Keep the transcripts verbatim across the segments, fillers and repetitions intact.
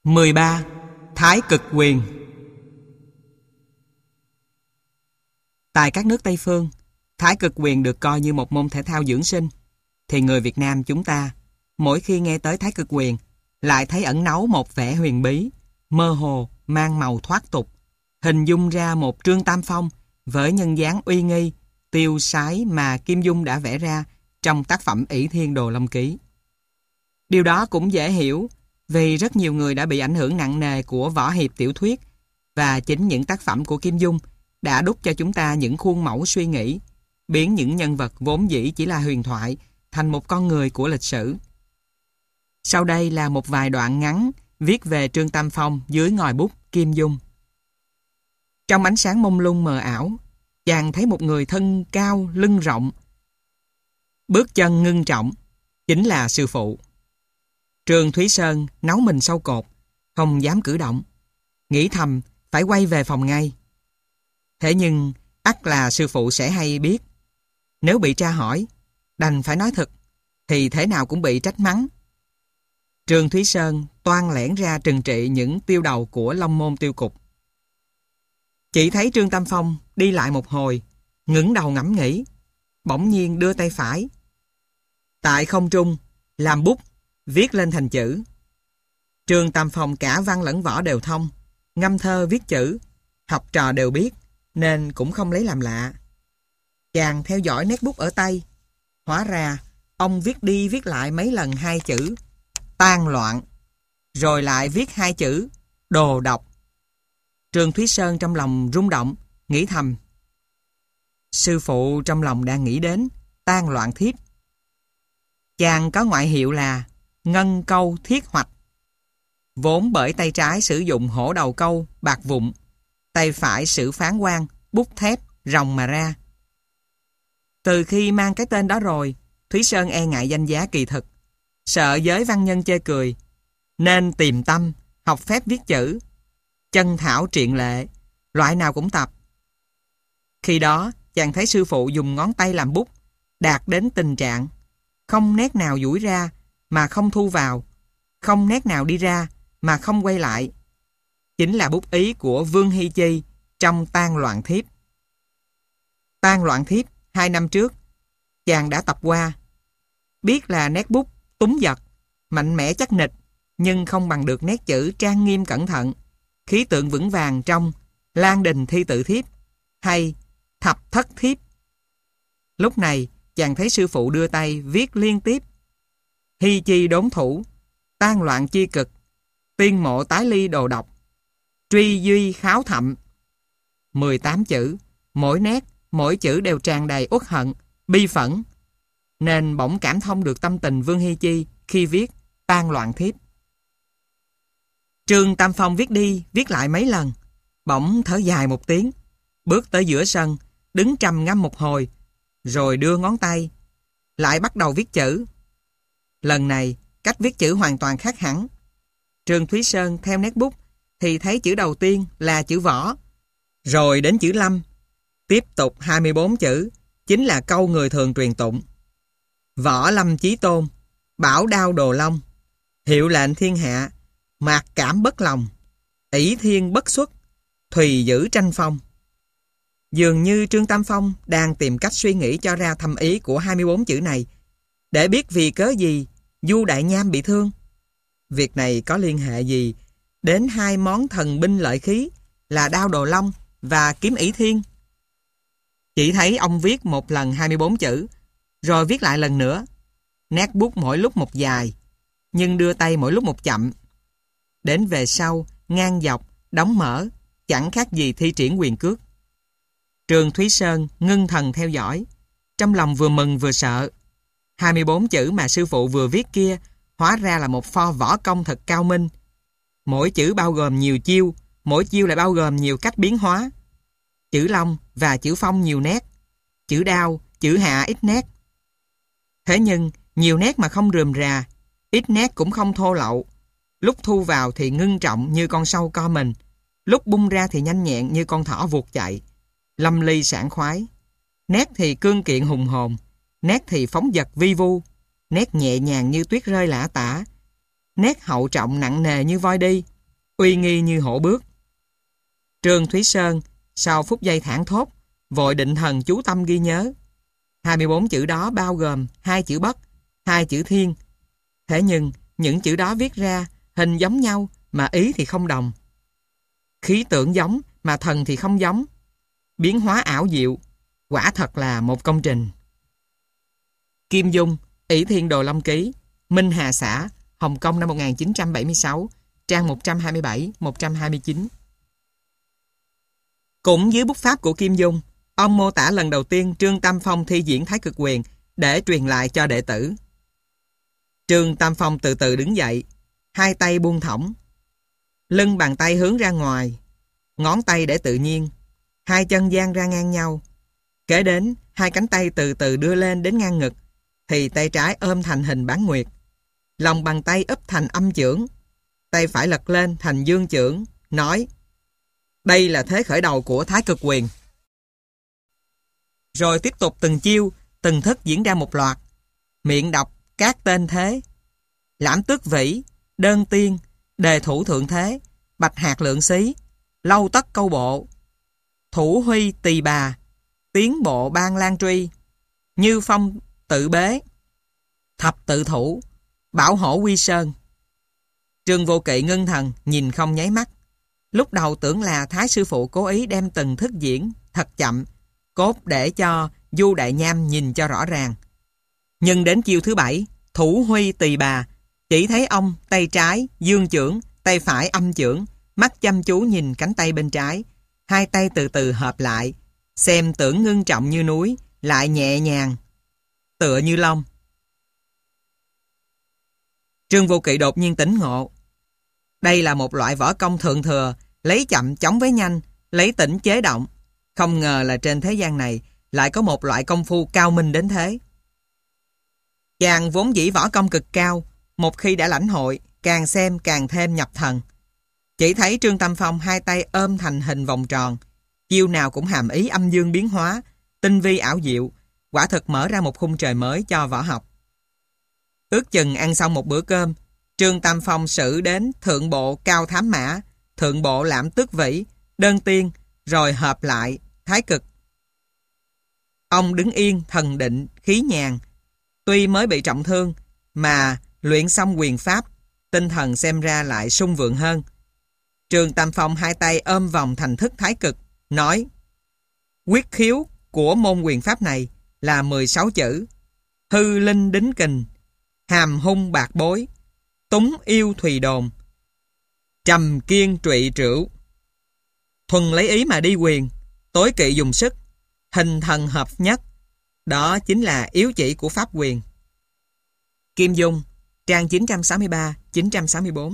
mười ba. Thái cực quyền. Tại các nước Tây phương, thái cực quyền được coi như một môn thể thao dưỡng sinh. Thì người Việt Nam chúng ta, mỗi khi nghe tới thái cực quyền, lại thấy ẩn náu một vẻ huyền bí, mơ hồ, mang màu thoát tục, hình dung ra một Trương Tam Phong với nhân dáng uy nghi, tiêu sái mà Kim Dung đã vẽ ra trong tác phẩm ỷ Thiên Đồ Long Ký. Điều đó cũng dễ hiểu, vì rất nhiều người đã bị ảnh hưởng nặng nề của võ hiệp tiểu thuyết, và chính những tác phẩm của Kim Dung đã đúc cho chúng ta những khuôn mẫu suy nghĩ, biến những nhân vật vốn dĩ chỉ là huyền thoại thành một con người của lịch sử. Sau đây là một vài đoạn ngắn viết về Trương Tam Phong dưới ngòi bút Kim Dung. Trong ánh sáng mông lung mờ ảo, chàng thấy một người thân cao, lưng rộng, bước chân ngưng trọng, chính là sư phụ. Trương Thúy Sơn náu mình sau cột, không dám cử động, nghĩ thầm phải quay về phòng ngay. Thế nhưng ắt là sư phụ sẽ hay biết, nếu bị tra hỏi, đành phải nói thật, thì thế nào cũng bị trách mắng. Trương Thúy Sơn toan lẻn ra trừng trị những tiêu đầu của Long Môn Tiêu Cục. Chỉ thấy Trương Tam Phong đi lại một hồi, ngẩng đầu ngẫm nghĩ, bỗng nhiên đưa tay phải tại không trung làm bút viết lên thành chữ. Trương Tam Phong cả văn lẫn võ đều thông, ngâm thơ viết chữ, học trò đều biết, nên cũng không lấy làm lạ. Chàng theo dõi nét bút ở tay, hóa ra ông viết đi viết lại mấy lần hai chữ tan loạn, rồi lại viết hai chữ đồ độc. Trương Thúy Sơn trong lòng rung động, nghĩ thầm, sư phụ trong lòng đang nghĩ đến tan loạn thiếp. Chàng có ngoại hiệu là ngân câu thiết hoạch, vốn bởi tay trái sử dụng hổ đầu câu bạc vụn, tay phải sử phán quan bút thép ròng mà ra. Từ khi mang cái tên đó rồi, Thúy Sơn e ngại danh giá kỳ thực, sợ giới văn nhân chê cười, nên tìm tâm học phép viết chữ, chân thảo triện lệ, loại nào cũng tập. Khi đó chàng thấy sư phụ dùng ngón tay làm bút đạt đến tình trạng không nét nào duỗi ra mà không thu vào, không nét nào đi ra mà không quay lại, chính là bút ý của Vương Hy Chi trong Tan Loạn Thiếp. Tan Loạn Thiếp hai năm trước chàng đã tập qua, biết là nét bút túng giật, mạnh mẽ chắc nịch, nhưng không bằng được nét chữ trang nghiêm cẩn thận, khí tượng vững vàng trong Lan Đình Thi Tự Thiếp hay Thập Thất Thiếp. Lúc này chàng thấy sư phụ đưa tay viết liên tiếp: Hy chi đốn thủ, tan loạn chi cực, tiên mộ tái ly đồ độc, truy duy kháo thậm. mười tám chữ, mỗi nét, mỗi chữ đều tràn đầy uất hận, bi phẫn, nên bỗng cảm thông được tâm tình Vương Hy Chi khi viết Tan Loạn Thiếp. Trương Tam Phong viết đi viết lại mấy lần, bỗng thở dài một tiếng, bước tới giữa sân, đứng trầm ngâm một hồi, rồi đưa ngón tay lại bắt đầu viết chữ. Lần này cách viết chữ hoàn toàn khác hẳn. Trương Thúy Sơn theo nét bút thì thấy chữ đầu tiên là chữ võ, rồi đến chữ lâm, tiếp tục hai mươi bốn chữ, chính là câu người thường truyền tụng: Võ lâm chí tôn, bảo đao đồ long, hiệu lệnh thiên hạ, mạc cảm bất lòng, ỷ thiên bất xuất, thùy giữ tranh phong. Dường như Trương Tam Phong đang tìm cách suy nghĩ cho ra thâm ý của hai mươi bốn chữ này, để biết vì cớ gì Du Đại Nham bị thương. Việc này có liên hệ gì đến hai món thần binh lợi khí là đao đồ long và kiếm ỷ thiên? Chỉ thấy ông viết một lần hai mươi bốn chữ, rồi viết lại lần nữa. Nét bút mỗi lúc một dài, nhưng đưa tay mỗi lúc một chậm. Đến về sau, ngang dọc, đóng mở, chẳng khác gì thi triển quyền cước. Trương Thúy Sơn ngưng thần theo dõi, trong lòng vừa mừng vừa sợ. hai mươi bốn chữ mà sư phụ vừa viết kia hóa ra là một pho võ công thật cao minh. Mỗi chữ bao gồm nhiều chiêu, mỗi chiêu lại bao gồm nhiều cách biến hóa. Chữ long và chữ phong nhiều nét, chữ đao, chữ hạ ít nét. Thế nhưng nhiều nét mà không rườm rà, ít nét cũng không thô lậu. Lúc thu vào thì ngưng trọng như con sâu co mình, lúc bung ra thì nhanh nhẹn như con thỏ vụt chạy, lâm ly sảng khoái. Nét thì cương kiện hùng hồn, nét thì phóng dật vi vu, nét nhẹ nhàng như tuyết rơi lả tả, nét hậu trọng nặng nề như voi đi, uy nghi như hổ bước. Trương Thúy Sơn sau phút giây thảng thốt, vội định thần chú tâm ghi nhớ. hai mươi bốn chữ đó bao gồm hai chữ bất, hai chữ thiên. Thế nhưng những chữ đó viết ra hình giống nhau mà ý thì không đồng. Khí tượng giống mà thần thì không giống. Biến hóa ảo diệu, quả thật là một công trình. Kim Dung, Ỷ Thiên Đồ Long Ký, Minh Hà Xã, Hồng Kông năm một nghìn chín trăm bảy mươi sáu, trang một trăm hai mươi bảy một trăm hai mươi chín. Cũng dưới bút pháp của Kim Dung, ông mô tả lần đầu tiên Trương Tam Phong thi diễn Thái Cực Quyền để truyền lại cho đệ tử. Trương Tam Phong từ từ đứng dậy, hai tay buông thõng, lưng bàn tay hướng ra ngoài, ngón tay để tự nhiên, hai chân dang ra ngang nhau. Kế đến, hai cánh tay từ từ đưa lên đến ngang ngực, thì tay trái ôm thành hình bán nguyệt, lòng bàn tay úp thành âm chưởng, tay phải lật lên thành dương chưởng, nói: đây là thế khởi đầu của Thái Cực Quyền. Rồi tiếp tục từng chiêu, từng thức diễn ra một loạt, miệng đọc các tên thế: Lãm Tước Vĩ, Đơn Tiên, Đề Thủ Thượng Thế, Bạch Hạc Lượng Xí, Lâu Tất Câu Bộ, Thủ Huy Tỳ Bà, Tiến Bộ Ban Lan Truy, Như Phong Tự Bế, Thập Tự Thủ, Bảo Hổ Quy Sơn. Trương Vô Kỵ ngưng thần nhìn không nháy mắt. Lúc đầu tưởng là Thái sư phụ cố ý đem từng thức diễn thật chậm, cốt để cho Du Đại Nham nhìn cho rõ ràng. Nhưng đến chiêu thứ bảy, Thủ Huy Tỳ Bà, chỉ thấy ông tay trái dương chưởng, tay phải âm chưởng, mắt chăm chú nhìn cánh tay bên trái, hai tay từ từ hợp lại, xem tưởng ngưng trọng như núi, lại nhẹ nhàng tựa như long. Trương Vô Kỵ đột nhiên tỉnh ngộ. Đây là một loại võ công thượng thừa, lấy chậm chống với nhanh, lấy tỉnh chế động. Không ngờ là trên thế gian này lại có một loại công phu cao minh đến thế. Chàng vốn dĩ võ công cực cao, một khi đã lãnh hội, càng xem càng thêm nhập thần. Chỉ thấy Trương Tam Phong hai tay ôm thành hình vòng tròn, chiêu nào cũng hàm ý âm dương biến hóa, tinh vi ảo diệu, quả thực mở ra một khung trời mới cho võ học. Ước chừng ăn xong một bữa cơm, Trương Tam Phong sử đến thượng bộ Cao Thám Mã, thượng bộ Lãm Tước Vĩ, Đơn Tiên, rồi hợp lại Thái Cực. Ông đứng yên, thần định, khí nhàn. Tuy mới bị trọng thương, mà luyện xong quyền pháp, tinh thần xem ra lại sung vượng hơn. Trương Tam Phong hai tay ôm vòng thành thức Thái Cực, nói: quyết khiếu của môn quyền pháp này là mười sáu chữ: hư linh đính kình, hàm hung bạc bối, túng yêu thùy đồn, trầm kiên trụy trửu. Thuần lấy ý mà đi quyền, tối kỵ dùng sức, hình thần hợp nhất. Đó chính là yếu chỉ của pháp quyền. Kim Dung, trang chín trăm sáu mươi ba chín trăm sáu mươi bốn.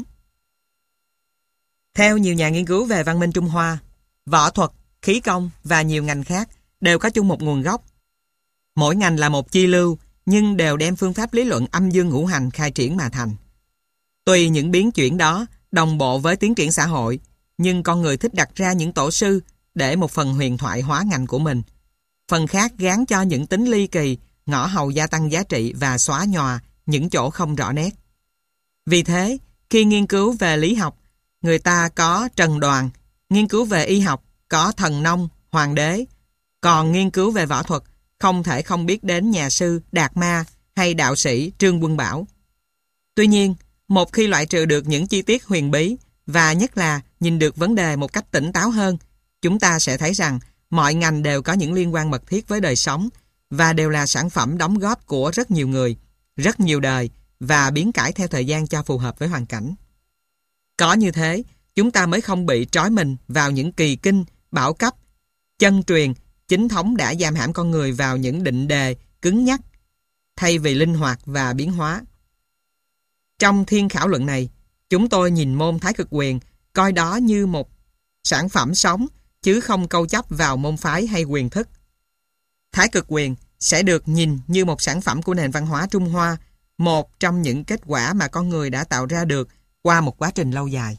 Theo nhiều nhà nghiên cứu về văn minh Trung Hoa, võ thuật, khí công và nhiều ngành khác đều có chung một nguồn gốc. Mỗi ngành là một chi lưu, nhưng đều đem phương pháp lý luận âm dương ngũ hành khai triển mà thành. Tuy những biến chuyển đó đồng bộ với tiến triển xã hội, nhưng con người thích đặt ra những tổ sư để một phần huyền thoại hóa ngành của mình. Phần khác gán cho những tính ly kỳ, ngõ hầu gia tăng giá trị và xóa nhòa những chỗ không rõ nét. Vì thế, khi nghiên cứu về lý học, người ta có Trần Đoàn, nghiên cứu về y học có Thần Nông, Hoàng Đế, còn nghiên cứu về võ thuật không thể không biết đến nhà sư Đạt Ma hay đạo sĩ Trương Quân Bảo. Tuy nhiên, một khi loại trừ được những chi tiết huyền bí và nhất là nhìn được vấn đề một cách tỉnh táo hơn, chúng ta sẽ thấy rằng mọi ngành đều có những liên quan mật thiết với đời sống và đều là sản phẩm đóng góp của rất nhiều người, rất nhiều đời và biến cải theo thời gian cho phù hợp với hoàn cảnh. Có như thế, chúng ta mới không bị trói mình vào những kỳ kinh, bảo cấp, chân truyền, chính thống đã giam hãm con người vào những định đề cứng nhắc, thay vì linh hoạt và biến hóa. Trong thiên khảo luận này, chúng tôi nhìn môn Thái Cực Quyền, coi đó như một sản phẩm sống, chứ không câu chấp vào môn phái hay quyền thức. Thái Cực Quyền sẽ được nhìn như một sản phẩm của nền văn hóa Trung Hoa, một trong những kết quả mà con người đã tạo ra được qua một quá trình lâu dài.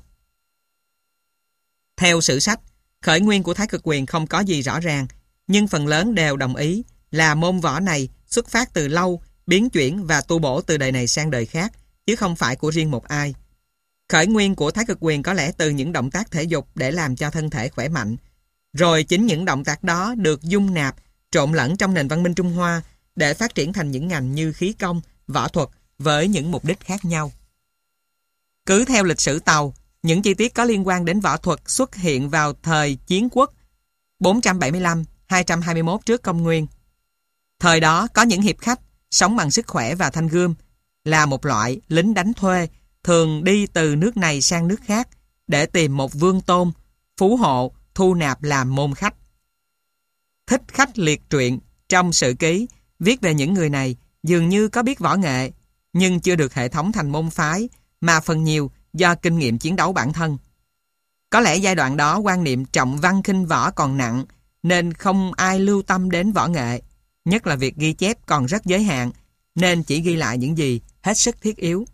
Theo sử sách, khởi nguyên của Thái Cực Quyền không có gì rõ ràng, nhưng phần lớn đều đồng ý là môn võ này xuất phát từ lâu, biến chuyển và tu bổ từ đời này sang đời khác, chứ không phải của riêng một ai. Khởi nguyên của thái cực quyền có lẽ từ những động tác thể dục để làm cho thân thể khỏe mạnh. Rồi chính những động tác đó được dung nạp, trộn lẫn trong nền văn minh Trung Hoa để phát triển thành những ngành như khí công, võ thuật với những mục đích khác nhau. Cứ theo lịch sử Tàu, những chi tiết có liên quan đến võ thuật xuất hiện vào thời Chiến Quốc bốn trăm bảy mươi lăm đến hai trăm hai mươi mốt trước công nguyên. Thời đó có những hiệp khách sống bằng sức khỏe và thanh gươm, là một loại lính đánh thuê thường đi từ nước này sang nước khác để tìm một vương tôn, phú hộ, thu nạp làm môn khách. Thích Khách Liệt Truyện trong Sử Ký viết về những người này dường như có biết võ nghệ, nhưng chưa được hệ thống thành môn phái, mà phần nhiều do kinh nghiệm chiến đấu bản thân. Có lẽ giai đoạn đó quan niệm trọng văn khinh võ còn nặng, nên không ai lưu tâm đến võ nghệ, nhất là việc ghi chép còn rất giới hạn, nên chỉ ghi lại những gì hết sức thiết yếu.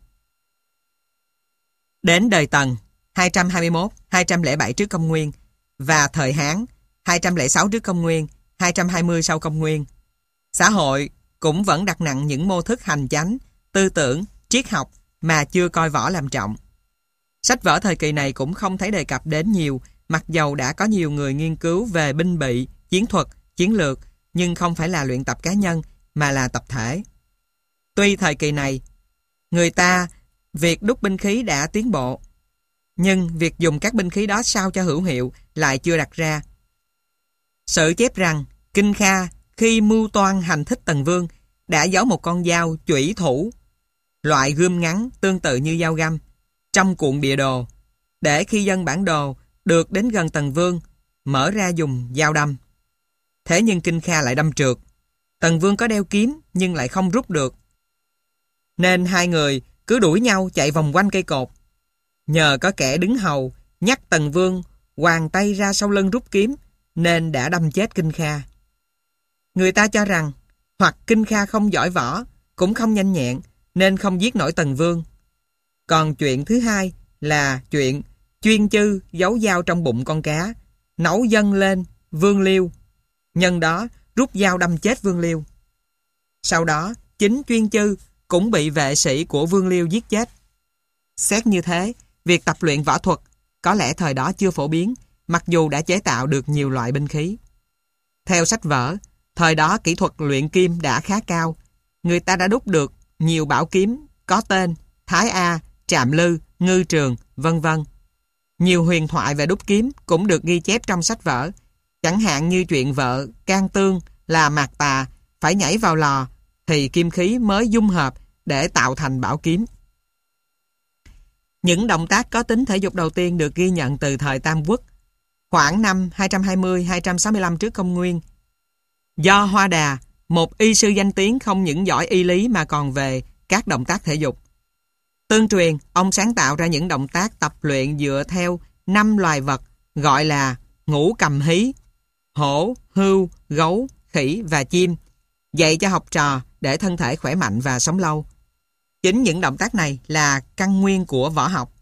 Đến đời Tần hai trăm hai mươi mốt đến hai trăm lẻ bảy trước công nguyên và thời Hán hai trăm lẻ sáu trước công nguyên, hai trăm hai mươi sau công nguyên, xã hội cũng vẫn đặt nặng những mô thức hành chánh, tư tưởng, triết học mà chưa coi võ làm trọng. Sách vở thời kỳ này cũng không thấy đề cập đến nhiều, mặc dầu đã có nhiều người nghiên cứu về binh bị, chiến thuật, chiến lược, nhưng không phải là luyện tập cá nhân mà là tập thể. Tuy thời kỳ này, người ta việc đúc binh khí đã tiến bộ, nhưng việc dùng các binh khí đó sao cho hữu hiệu lại chưa đặt ra. Sử chép rằng Kinh Kha khi mưu toan hành thích Tần Vương đã giấu một con dao chủy thủ, loại gươm ngắn tương tự như dao găm, trong cuộn bìa đồ, để khi dân bản đồ được đến gần Tần Vương, mở ra dùng dao đâm. Thế nhưng Kinh Kha lại đâm trượt. Tần Vương có đeo kiếm nhưng lại không rút được, nên hai người cứ đuổi nhau chạy vòng quanh cây cột. Nhờ có kẻ đứng hầu nhắc Tần Vương hoàng tay ra sau lưng rút kiếm, nên đã đâm chết Kinh Kha. Người ta cho rằng hoặc Kinh Kha không giỏi võ, cũng không nhanh nhẹn, nên không giết nổi Tần Vương. Còn chuyện thứ hai là chuyện chuyên chư giấu dao trong bụng con cá, nấu dâng lên Vương Liêu, nhân đó rút dao đâm chết Vương Liêu. Sau đó chính chuyên chư cũng bị vệ sĩ của Vương Liêu giết chết. Xét như thế, việc tập luyện võ thuật có lẽ thời đó chưa phổ biến, mặc dù đã chế tạo được nhiều loại binh khí. Theo sách vở, thời đó kỹ thuật luyện kim đã khá cao. Người ta đã đúc được nhiều bảo kiếm có tên Thái A, Trạm Lư, Ngư Trường, vân vân. Nhiều huyền thoại về đúc kiếm cũng được ghi chép trong sách vở, chẳng hạn như chuyện vợ Can Tương là Mạc Tà phải nhảy vào lò thì kim khí mới dung hợp để tạo thành bảo kiếm. Những động tác có tính thể dục đầu tiên được ghi nhận từ thời Tam Quốc, khoảng năm hai trăm hai mươi đến hai trăm sáu mươi lăm trước công nguyên. Do Hoa Đà, một y sư danh tiếng không những giỏi y lý mà còn về các động tác thể dục. Tương truyền, ông sáng tạo ra những động tác tập luyện dựa theo năm loài vật gọi là ngũ cầm hí, hổ, hươu, gấu, khỉ và chim, dạy cho học trò để thân thể khỏe mạnh và sống lâu. Chính những động tác này là căn nguyên của võ học.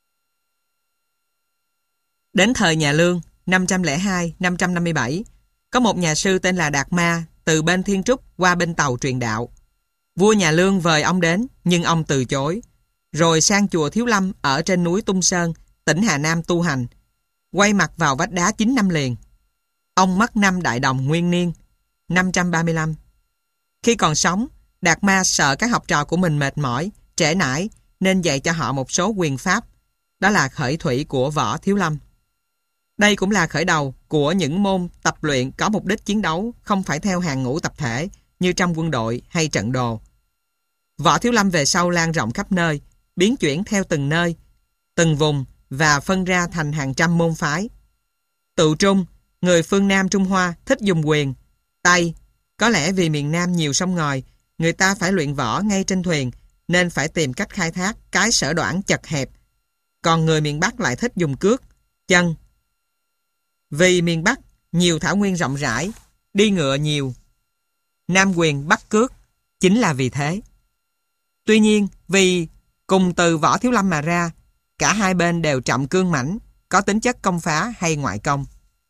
Đến thời nhà Lương, năm trăm lẻ hai đến năm trăm năm mươi bảy, có một nhà sư tên là Đạt Ma từ bên Thiên Trúc qua bên Tàu truyền đạo. Vua nhà Lương vời ông đến, nhưng ông từ chối, rồi sang chùa Thiếu Lâm ở trên núi Tung Sơn, tỉnh Hà Nam tu hành, quay mặt vào vách đá chín năm liền. Ông mất năm Đại Đồng nguyên niên, năm trăm ba mươi lăm. Khi còn sống, Đạt Ma sợ các học trò của mình mệt mỏi, trễ nải, nên dạy cho họ một số quyền pháp. Đó là khởi thủy của võ Thiếu Lâm. Đây cũng là khởi đầu của những môn tập luyện có mục đích chiến đấu, không phải theo hàng ngũ tập thể như trong quân đội hay trận đồ. Võ Thiếu Lâm về sau lan rộng khắp nơi, biến chuyển theo từng nơi, từng vùng và phân ra thành hàng trăm môn phái. Tự Trung, người phương Nam Trung Hoa thích dùng quyền. Tây, có lẽ vì miền Nam nhiều sông ngòi, người ta phải luyện võ ngay trên thuyền, nên phải tìm cách khai thác cái sở đoản chật hẹp. Còn người miền Bắc lại thích dùng cước, chân. Vì miền Bắc nhiều thảo nguyên rộng rãi, đi ngựa nhiều. Nam quyền Bắc cước, chính là vì thế. Tuy nhiên, vì cùng từ võ Thiếu Lâm mà ra, cả hai bên đều trọng cương mãnh, có tính chất công phá hay ngoại công.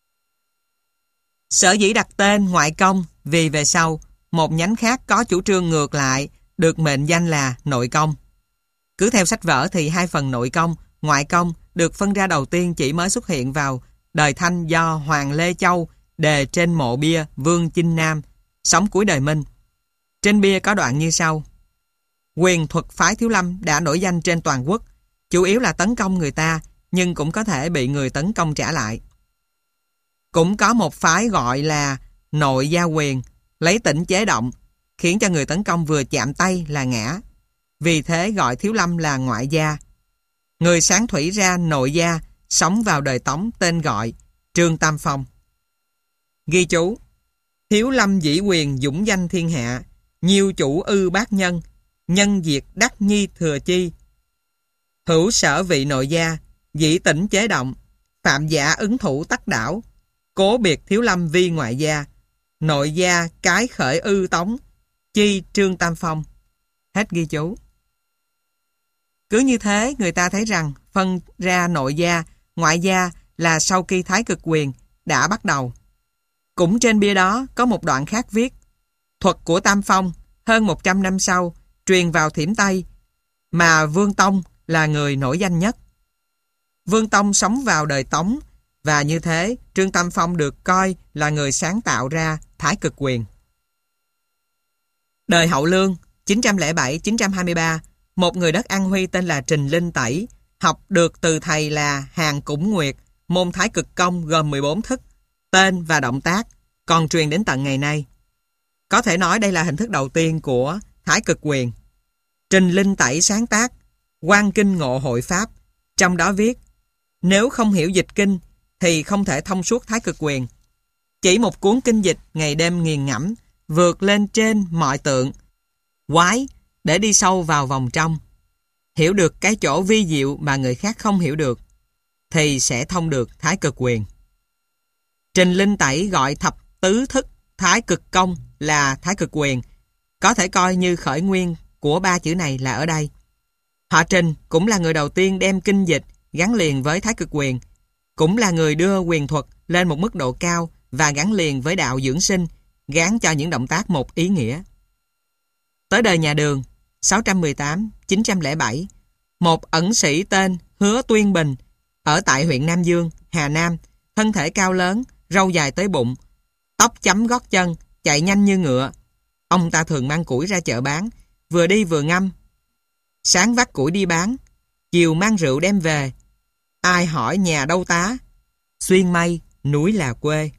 Sở dĩ đặt tên ngoại công vì về sau, một nhánh khác có chủ trương ngược lại, được mệnh danh là nội công. Cứ theo sách vở thì hai phần nội công ngoại công được phân ra đầu tiên chỉ mới xuất hiện vào đời Thanh do Hoàng Lê Châu đề trên mộ bia Vương Chinh Nam, sống cuối đời Minh. Trên bia có đoạn như sau: Quyền thuật phái Thiếu Lâm đã nổi danh trên toàn quốc, chủ yếu là tấn công người ta, nhưng cũng có thể bị người tấn công trả lại. Cũng có một phái gọi là nội gia quyền, lấy tĩnh chế động, khiến cho người tấn công vừa chạm tay là ngã. Vì thế gọi Thiếu Lâm là ngoại gia. Người sáng thủy ra nội gia, sống vào đời Tống, tên gọi Trương Tam Phong. Ghi chú: Thiếu Lâm dĩ quyền dũng danh thiên hạ, nhiều chủ ư bác nhân, nhân diệt đắc nhi thừa chi. Hữu sở vị nội gia, dĩ tĩnh chế động, phạm giả ứng thủ tắc đảo, cố biệt Thiếu Lâm vi ngoại gia, nội gia cái khởi ư tống, chi Trương Tam Phong. Hết ghi chú. Cứ như thế, người ta thấy rằng phân ra nội gia, ngoại gia là sau khi Thái Cực Quyền đã bắt đầu. Cũng trên bia đó có một đoạn khác viết: Thuật của Tam Phong hơn một trăm năm sau truyền vào Thiểm Tây, mà Vương Tông là người nổi danh nhất. Vương Tông sống vào đời Tống, và như thế Trương Tam Phong được coi là người sáng tạo ra Thái Cực Quyền. Đời Hậu Lương chín trăm lẻ bảy đến chín trăm hai mươi ba, một người đất An Huy tên là Trình Linh Tẩy học được từ thầy là Hàn Củng Nguyệt môn Thái Cực Công gồm mười bốn thức, tên và động tác, còn truyền đến tận ngày nay. Có thể nói đây là hình thức đầu tiên của Thái Cực Quyền. Trình Linh Tẩy sáng tác Quan Kinh Ngộ Hội Pháp, trong đó viết: Nếu không hiểu dịch kinh thì không thể thông suốt Thái Cực Quyền. Chỉ một cuốn kinh dịch ngày đêm nghiền ngẫm, vượt lên trên mọi tượng quái để đi sâu vào vòng trong, hiểu được cái chỗ vi diệu mà người khác không hiểu được, thì sẽ thông được Thái Cực Quyền. Trình Linh Tẩy gọi thập tứ thức Thái Cực Công là Thái Cực Quyền, có thể coi như khởi nguyên của ba chữ này là ở đây. Họ Trình cũng là người đầu tiên đem kinh dịch gắn liền với Thái Cực Quyền, cũng là người đưa quyền thuật lên một mức độ cao và gắn liền với đạo dưỡng sinh, gán cho những động tác một ý nghĩa. Tới đời nhà Đường sáu trăm mười tám đến chín trăm lẻ bảy, một ẩn sĩ tên Hứa Tuyên Bình ở tại huyện Nam Dương, Hà Nam, thân thể cao lớn, râu dài tới bụng, tóc chấm gót chân, chạy nhanh như ngựa. Ông ta thường mang củi ra chợ bán, vừa đi vừa ngâm. Sáng vác củi đi bán, chiều mang rượu đem về. Ai hỏi nhà đâu tá? Xuyên mây, núi là quê.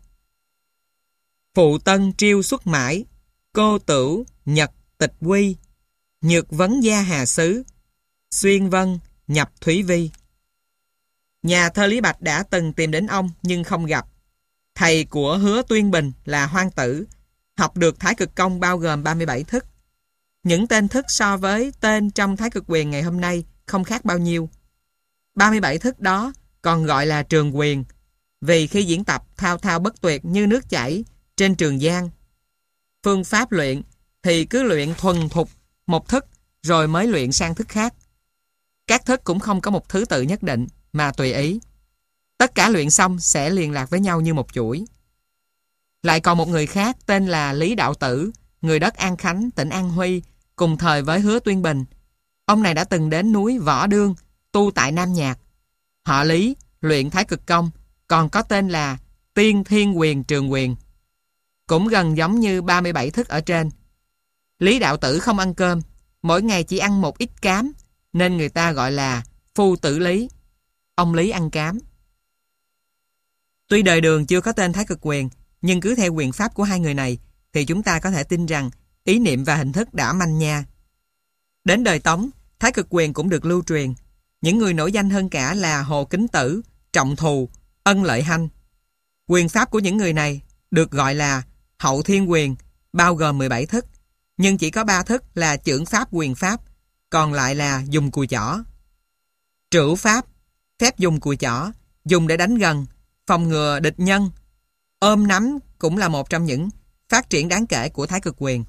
Phụ tân triêu xuất mãi, cô tửu nhật tịch quy, nhược vấn gia hà xứ, xuyên vân nhập thủy vi. Nhà thơ Lý Bạch đã từng tìm đến ông nhưng không gặp. Thầy của Hứa Tuyên Bình là Hoan Tử, học được Thái Cực Công bao gồm ba mươi bảy thức. Những tên thức so với tên trong Thái Cực Quyền ngày hôm nay không khác bao nhiêu. ba mươi bảy thức đó còn gọi là trường quyền, vì khi diễn tập thao thao bất tuyệt như nước chảy trên trường giang. Phương pháp luyện thì cứ luyện thuần thục một thức rồi mới luyện sang thức khác. Các thức cũng không có một thứ tự nhất định mà tùy ý. Tất cả luyện xong sẽ liên lạc với nhau như một chuỗi. Lại còn một người khác tên là Lý Đạo Tử, người đất An Khánh, tỉnh An Huy, cùng thời với Hứa Tuyên Bình. Ông này đã từng đến núi Võ Đương, tu tại Nam Nhạc. Họ Lý luyện Thái Cực Công, còn có tên là Tiên Thiên Quyền Trường Quyền. Cũng gần giống như ba mươi bảy thức ở trên. Lý Đạo Tử không ăn cơm, mỗi ngày chỉ ăn một ít cám, nên người ta gọi là Phu Tử Lý. Ông Lý ăn cám. Tuy đời Đường chưa có tên Thái Cực Quyền, nhưng cứ theo quyền pháp của hai người này thì chúng ta có thể tin rằng ý niệm và hình thức đã manh nha. Đến đời Tống, Thái Cực Quyền cũng được lưu truyền. Những người nổi danh hơn cả là Hồ Kính Tử, Trọng Thù, Ân Lợi Hanh. Quyền pháp của những người này được gọi là Hậu Thiên Quyền, bao gồm mười bảy thức, nhưng chỉ có ba thức là chưởng pháp quyền pháp, còn lại là dùng cùi chỏ. Trửu pháp, phép dùng cùi chỏ, dùng để đánh gần, phòng ngừa địch nhân. Ôm nắm cũng là một trong những phát triển đáng kể của Thái Cực Quyền.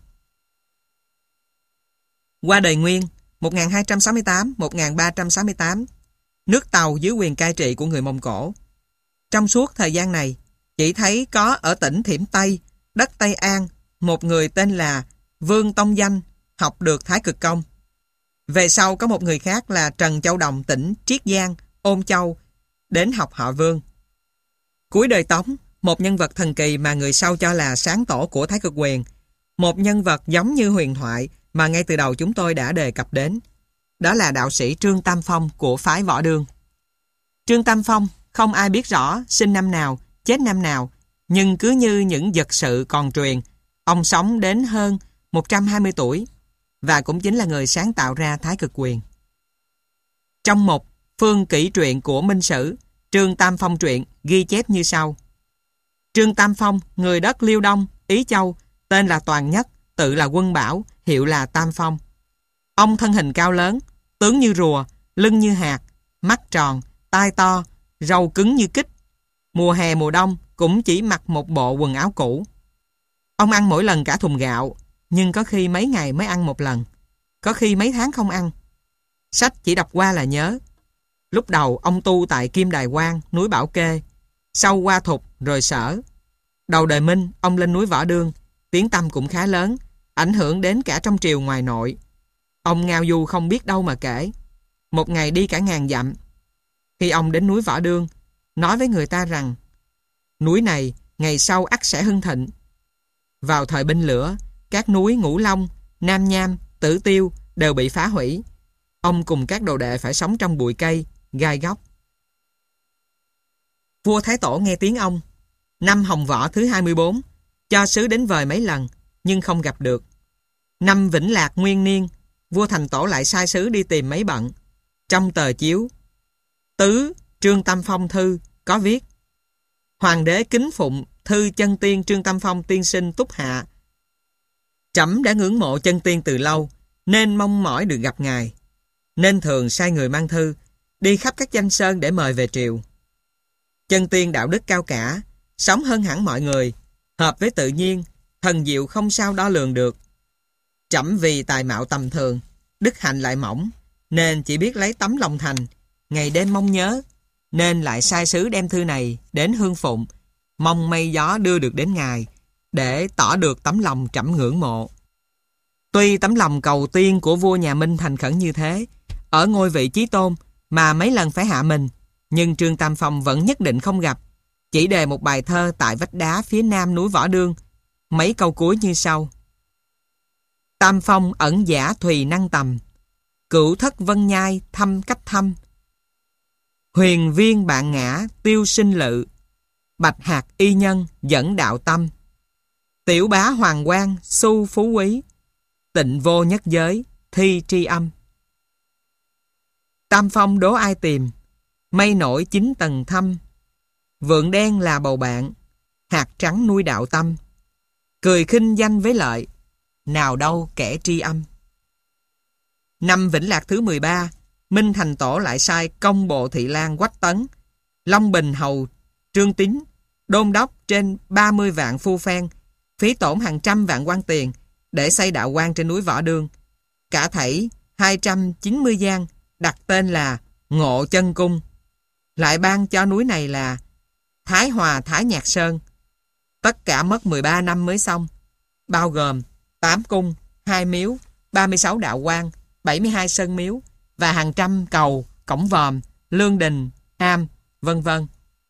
Qua đời Nguyên một nghìn hai trăm sáu mươi tám đến một nghìn ba trăm sáu mươi tám, nước Tàu dưới quyền cai trị của người Mông Cổ. Trong suốt thời gian này, chỉ thấy có ở tỉnh Thiểm Tây, đất Tây An, một người tên là Vương Tông Danh học được Thái Cực Công. Về sau có một người khác là Trần Châu Đồng tỉnh Triết Giang, Ôn Châu, đến học họ Vương. Cuối đời Tống, một nhân vật thần kỳ mà người sau cho là sáng tổ của Thái Cực Quyền. Một nhân vật giống như huyền thoại mà ngay từ đầu chúng tôi đã đề cập đến. Đó là đạo sĩ Trương Tam Phong của phái Võ Đương. Trương Tam Phong không ai biết rõ sinh năm nào, chết năm nào, nhưng cứ như những vật sự còn truyền, ông sống đến hơn một trăm hai mươi tuổi và cũng chính là người sáng tạo ra Thái Cực Quyền. Trong một phương kỷ truyện của Minh Sử, Trương Tam Phong truyện ghi chép như sau. Trương Tam Phong, người đất Liêu Đông, Ý Châu, tên là Toàn Nhất, tự là Quân Bảo, hiệu là Tam Phong. Ông thân hình cao lớn, tướng như rùa, lưng như hạt, mắt tròn, tai to, râu cứng như kích. Mùa hè mùa đông cũng chỉ mặc một bộ quần áo cũ. Ông ăn mỗi lần cả thùng gạo, nhưng có khi mấy ngày mới ăn một lần, có khi mấy tháng không ăn. Sách chỉ đọc qua là nhớ. Lúc đầu ông tu tại Kim Đài Quan, núi Bảo Kê, sau qua Thục rồi Sở. Đầu đời Minh, ông lên núi Võ Đương, tiếng tăm cũng khá lớn, ảnh hưởng đến cả trong triều ngoài nội. Ông ngao du không biết đâu mà kể, một ngày đi cả ngàn dặm. Khi ông đến núi Võ Đương, nói với người ta rằng núi này ngày sau ắt sẽ hưng thịnh. Vào thời binh lửa, các núi Ngũ Long, Nam Nham, Tử Tiêu đều bị phá hủy. Ông cùng các đồ đệ phải sống trong bụi cây, gai góc. Vua Thái Tổ nghe tiếng ông. Năm Hồng Võ thứ hai mươi bốn, cho sứ đến vời mấy lần, nhưng không gặp được. Năm Vĩnh Lạc Nguyên Niên, vua Thành Tổ lại sai sứ đi tìm mấy bận. Trong tờ chiếu Tứ Trương Tam Phong thư có viết: Hoàng đế kính phụng thư chân tiên Trương Tam Phong tiên sinh túc hạ. Trẫm đã ngưỡng mộ chân tiên từ lâu, nên mong mỏi được gặp ngài, nên thường sai người mang thư đi khắp các danh sơn để mời về triều. Chân tiên đạo đức cao cả, sống hơn hẳn mọi người, hợp với tự nhiên, thần diệu không sao đo lường được. Trẫm vì tài mạo tầm thường, đức hạnh lại mỏng, nên chỉ biết lấy tấm lòng thành, ngày đêm mong nhớ, nên lại sai sứ đem thư này đến Hương Phụng, mong mây gió đưa được đến ngài, để tỏ được tấm lòng trẫm ngưỡng mộ. Tuy tấm lòng cầu tiên của vua nhà Minh thành khẩn như thế, ở ngôi vị chí tôn mà mấy lần phải hạ mình, nhưng Trương Tam Phong vẫn nhất định không gặp, chỉ đề một bài thơ tại vách đá phía nam núi Võ Đương, mấy câu cuối như sau: Tam Phong ẩn giả thùy năng tầm, cửu thất vân nhai thâm cách thâm, huyền viên bạn ngã tiêu sinh lự, bạch hạt y nhân dẫn đạo tâm, tiểu bá hoàng quang su phú quý, tịnh vô nhất giới thi tri âm. Tam Phong đố ai tìm, mây nổi chín tầng thâm, vượng đen là bầu bạn, hạt trắng nuôi đạo tâm, cười khinh danh với lợi, nào đâu kẻ tri âm. Năm Vĩnh Lạc thứ mười ba, Minh Thành Tổ lại sai công bộ thị lang Quách Tấn, Long Bình hầu Trương Tín, đôn đốc trên ba mươi vạn phu phen, phí tổn hàng trăm vạn quan tiền để xây đạo quan trên núi Võ Đương. Cả thảy hai trăm chín mươi gian, đặt tên là Ngộ Chân Cung. Lại ban cho núi này là Thái Hòa Thái Nhạc Sơn. Tất cả mất mười ba năm mới xong, bao gồm tám cung, hai miếu, ba mươi sáu đạo quan, bảy mươi hai sơn miếu và hàng trăm cầu, cổng vòm, lương đình, am, vân vân.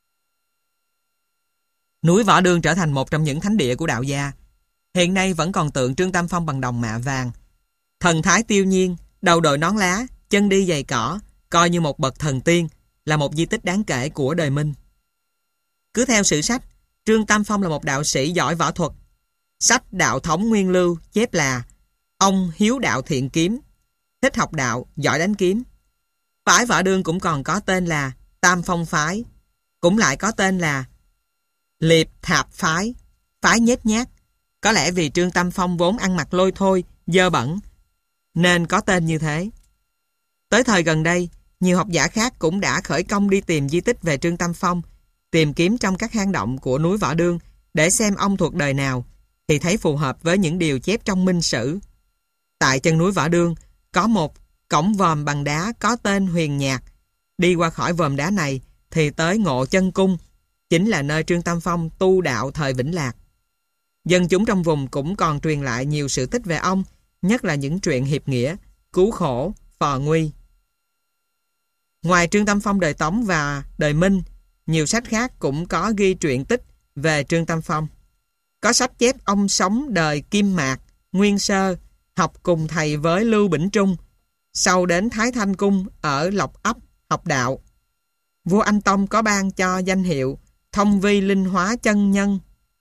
Núi Võ Đương trở thành một trong những thánh địa của đạo gia. Hiện nay vẫn còn tượng Trương Tam Phong bằng đồng mạ vàng. Thần thái tiêu nhiên, đầu đội nón lá, chân đi giày cỏ, coi như một bậc thần tiên, là một di tích đáng kể của đời Minh. Cứ theo sử sách, Trương Tam Phong là một đạo sĩ giỏi võ thuật. Sách Đạo Thống Nguyên Lưu chép là ông hiếu đạo thiện kiếm, thích học đạo, giỏi đánh kiếm. Phái Võ Đương cũng còn có tên là Tam Phong Phái, cũng lại có tên là Liệp Thạp Phái, phái nhếch nhác. Có lẽ vì Trương Tam Phong vốn ăn mặc lôi thôi, dơ bẩn, nên có tên như thế. Tới thời gần đây, nhiều học giả khác cũng đã khởi công đi tìm di tích về Trương Tam Phong, tìm kiếm trong các hang động của núi Võ Đương để xem ông thuộc đời nào, thì thấy phù hợp với những điều chép trong Minh Sử. Tại chân núi Võ Đương có một cổng vòm bằng đá có tên Huyền Nhạc. Đi qua khỏi vòm đá này thì tới Ngộ Chân Cung, chính là nơi Trương Tam Phong tu đạo thời Vĩnh Lạc. Dân chúng trong vùng cũng còn truyền lại nhiều sự tích về ông, nhất là những truyện hiệp nghĩa, cứu khổ, Phò Nguy. Ngoài Trương Tam Phong đời Tống và đời Minh, nhiều sách khác cũng có ghi truyện tích về Trương Tam Phong. Có sách chép ông sống đời Kim Mạc, Nguyên Sơ, học cùng thầy với Lưu Bỉnh Trung, sau đến Thái Thanh Cung ở Lộc Ấp học đạo. Vua Anh Tông có ban cho danh hiệu Thông Vi Linh Hóa Chân Nhân